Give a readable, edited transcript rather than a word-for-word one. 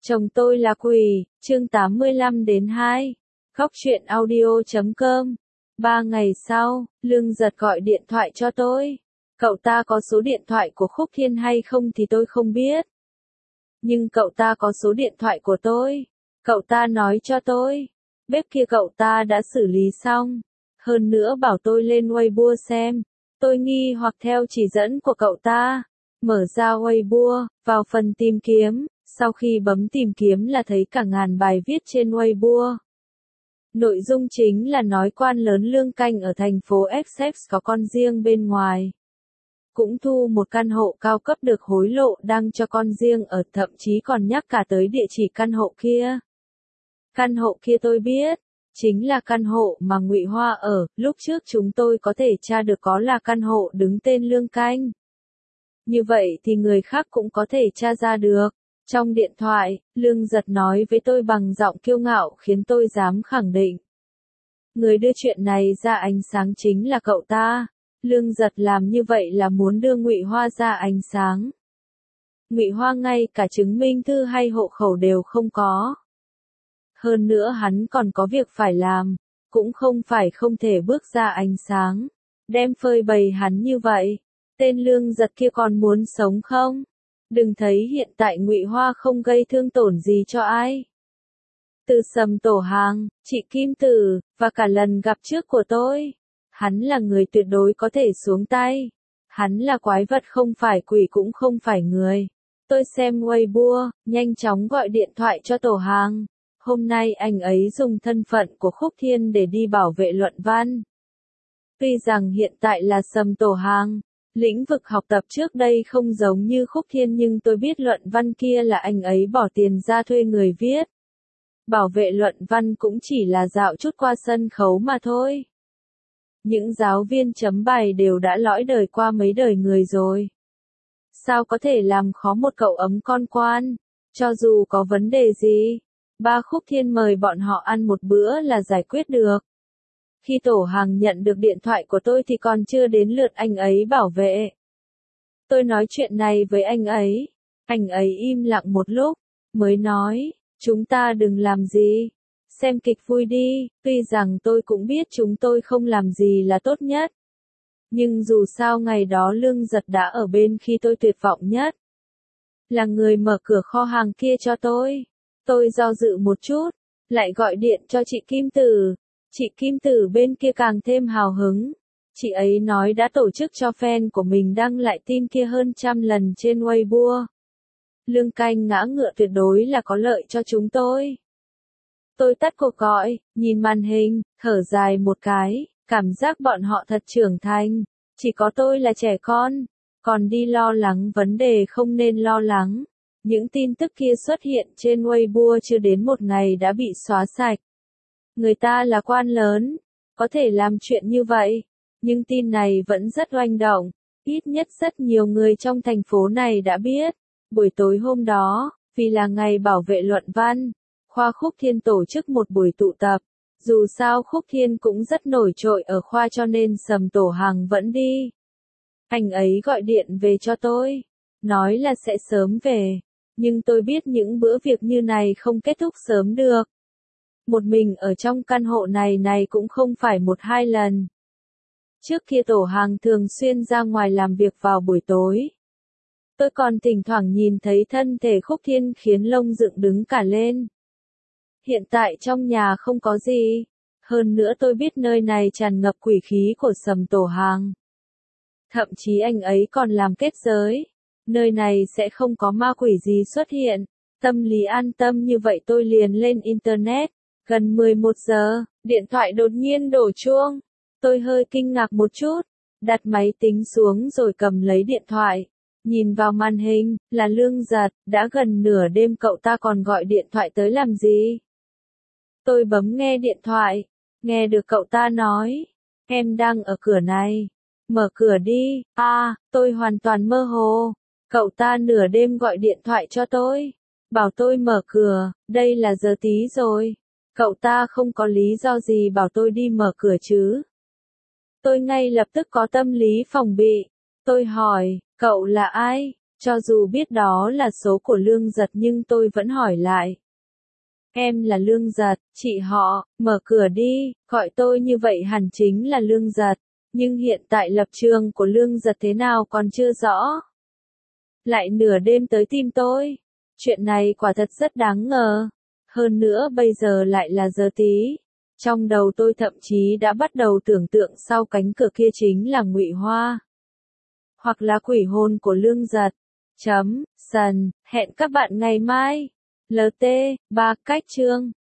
Chồng tôi là quỷ, chương 85-2. Góc truyện audio.com. 3 ngày sau, Lương Giật gọi điện thoại cho tôi. Cậu ta có số điện thoại của Khúc Thiên hay không thì tôi không biết. Nhưng cậu ta có số điện thoại của tôi. Cậu ta nói cho tôi. Bếp kia cậu ta đã xử lý xong. Hơn nữa bảo tôi lên Weibo xem. Tôi nghi hoặc theo chỉ dẫn của cậu ta. Mở ra Weibo, vào phần tìm kiếm. Sau khi bấm tìm kiếm là thấy cả ngàn bài viết trên Weibo. Nội dung chính là nói quan lớn Lương Canh ở thành phố Essex có con riêng bên ngoài. Cũng thu một căn hộ cao cấp được hối lộ đăng cho con riêng ở, thậm chí còn nhắc cả tới địa chỉ căn hộ kia. Căn hộ kia tôi biết, chính là căn hộ mà Ngụy Hoa ở, lúc trước chúng tôi có thể tra được có là căn hộ đứng tên Lương Canh. Như vậy thì người khác cũng có thể tra ra được. Trong điện thoại, Lương Giật nói với tôi bằng giọng kiêu ngạo khiến tôi dám khẳng định. Người đưa chuyện này ra ánh sáng chính là cậu ta. Lương Giật làm như vậy là muốn đưa Ngụy Hoa ra ánh sáng. Ngụy Hoa ngay cả chứng minh thư hay hộ khẩu đều không có. Hơn nữa hắn còn có việc phải làm, cũng không phải không thể bước ra ánh sáng. Đem phơi bày hắn như vậy, tên Lương Giật kia còn muốn sống không? Đừng thấy hiện tại Ngụy Hoa không gây thương tổn gì cho ai. Từ Sầm Tổ Hàng, chị Kim Tử, và cả lần gặp trước của tôi. Hắn là người tuyệt đối có thể xuống tay. Hắn là quái vật không phải quỷ cũng không phải người. Tôi xem Weibo, nhanh chóng gọi điện thoại cho Tổ Hàng. Hôm nay anh ấy dùng thân phận của Khúc Thiên để đi bảo vệ Luận Văn. Tuy rằng hiện tại là Sầm Tổ Hàng. Lĩnh vực học tập trước đây không giống như Khúc Thiên nhưng tôi biết Luận Văn kia là anh ấy bỏ tiền ra thuê người viết. Bảo vệ Luận Văn cũng chỉ là dạo chút qua sân khấu mà thôi. Những giáo viên chấm bài đều đã lõi đời qua mấy đời người rồi. Sao có thể làm khó một cậu ấm con quan? Cho dù có vấn đề gì, ba Khúc Thiên mời bọn họ ăn một bữa là giải quyết được. Khi Tổ Hàng nhận được điện thoại của tôi thì còn chưa đến lượt anh ấy bảo vệ. Tôi nói chuyện này với anh ấy im lặng một lúc, mới nói, chúng ta đừng làm gì, xem kịch vui đi, tuy rằng tôi cũng biết chúng tôi không làm gì là tốt nhất. Nhưng dù sao ngày đó Lương Giật đã ở bên khi tôi tuyệt vọng nhất. Là người mở cửa kho hàng kia cho tôi. Tôi do dự một chút, lại gọi điện cho chị Kim Tử. Chị Kim Tử bên kia càng thêm hào hứng. Chị ấy nói đã tổ chức cho fan của mình đăng lại tin kia hơn 100 lần trên Weibo. Lương Canh ngã ngựa tuyệt đối là có lợi cho chúng tôi. Tôi tắt cuộc gọi, nhìn màn hình, thở dài một cái, cảm giác bọn họ thật trưởng thành. Chỉ có tôi là trẻ con, còn đi lo lắng vấn đề không nên lo lắng. Những tin tức kia xuất hiện trên Weibo chưa đến một ngày đã bị xóa sạch. Người ta là quan lớn, có thể làm chuyện như vậy, nhưng tin này vẫn rất oanh động, ít nhất rất nhiều người trong thành phố này đã biết. Buổi tối hôm đó, vì là ngày bảo vệ Luận Văn, khoa Khúc Thiên tổ chức một buổi tụ tập. Dù sao Khúc Thiên cũng rất nổi trội ở khoa cho nên Sầm Tổ Hàng vẫn đi. Anh ấy gọi điện về cho tôi, nói là sẽ sớm về, nhưng tôi biết những bữa việc như này không kết thúc sớm được. Một mình ở trong căn hộ này cũng không phải 1-2 lần. Trước kia Tổ Hàng thường xuyên ra ngoài làm việc vào buổi tối. Tôi còn thỉnh thoảng nhìn thấy thân thể Khúc Thiên khiến lông dựng đứng cả lên. Hiện tại trong nhà không có gì. Hơn nữa tôi biết nơi này tràn ngập quỷ khí của Sầm Tổ Hàng. Thậm chí anh ấy còn làm kết giới. Nơi này sẽ không có ma quỷ gì xuất hiện. Tâm lý an tâm như vậy tôi liền lên Internet. Gần 11 giờ, điện thoại đột nhiên đổ chuông. Tôi hơi kinh ngạc một chút, đặt máy tính xuống rồi cầm lấy điện thoại. Nhìn vào màn hình, là Lương Giật, đã gần nửa đêm cậu ta còn gọi điện thoại tới làm gì? Tôi bấm nghe điện thoại, nghe được cậu ta nói, em đang ở cửa này, mở cửa đi. Tôi hoàn toàn mơ hồ, cậu ta nửa đêm gọi điện thoại cho tôi, bảo tôi mở cửa, đây là giờ tí rồi. Cậu ta không có lý do gì bảo tôi đi mở cửa chứ. Tôi ngay lập tức có tâm lý phòng bị. Tôi hỏi, cậu là ai? Cho dù biết đó là số của Lương Giật nhưng tôi vẫn hỏi lại. Em là Lương Giật, chị họ, mở cửa đi, gọi tôi như vậy hẳn chính là Lương Giật. Nhưng hiện tại lập trường của Lương Giật thế nào còn chưa rõ. Lại nửa đêm tới tìm tôi. Chuyện này quả thật rất đáng ngờ. Hơn nữa bây giờ lại là giờ tí. Trong đầu tôi thậm chí đã bắt đầu tưởng tượng sau cánh cửa kia chính là Ngụy Hoa. Hoặc là quỷ hồn của Lương Giật. Sần, hẹn các bạn ngày mai. LT, 3 cách chương.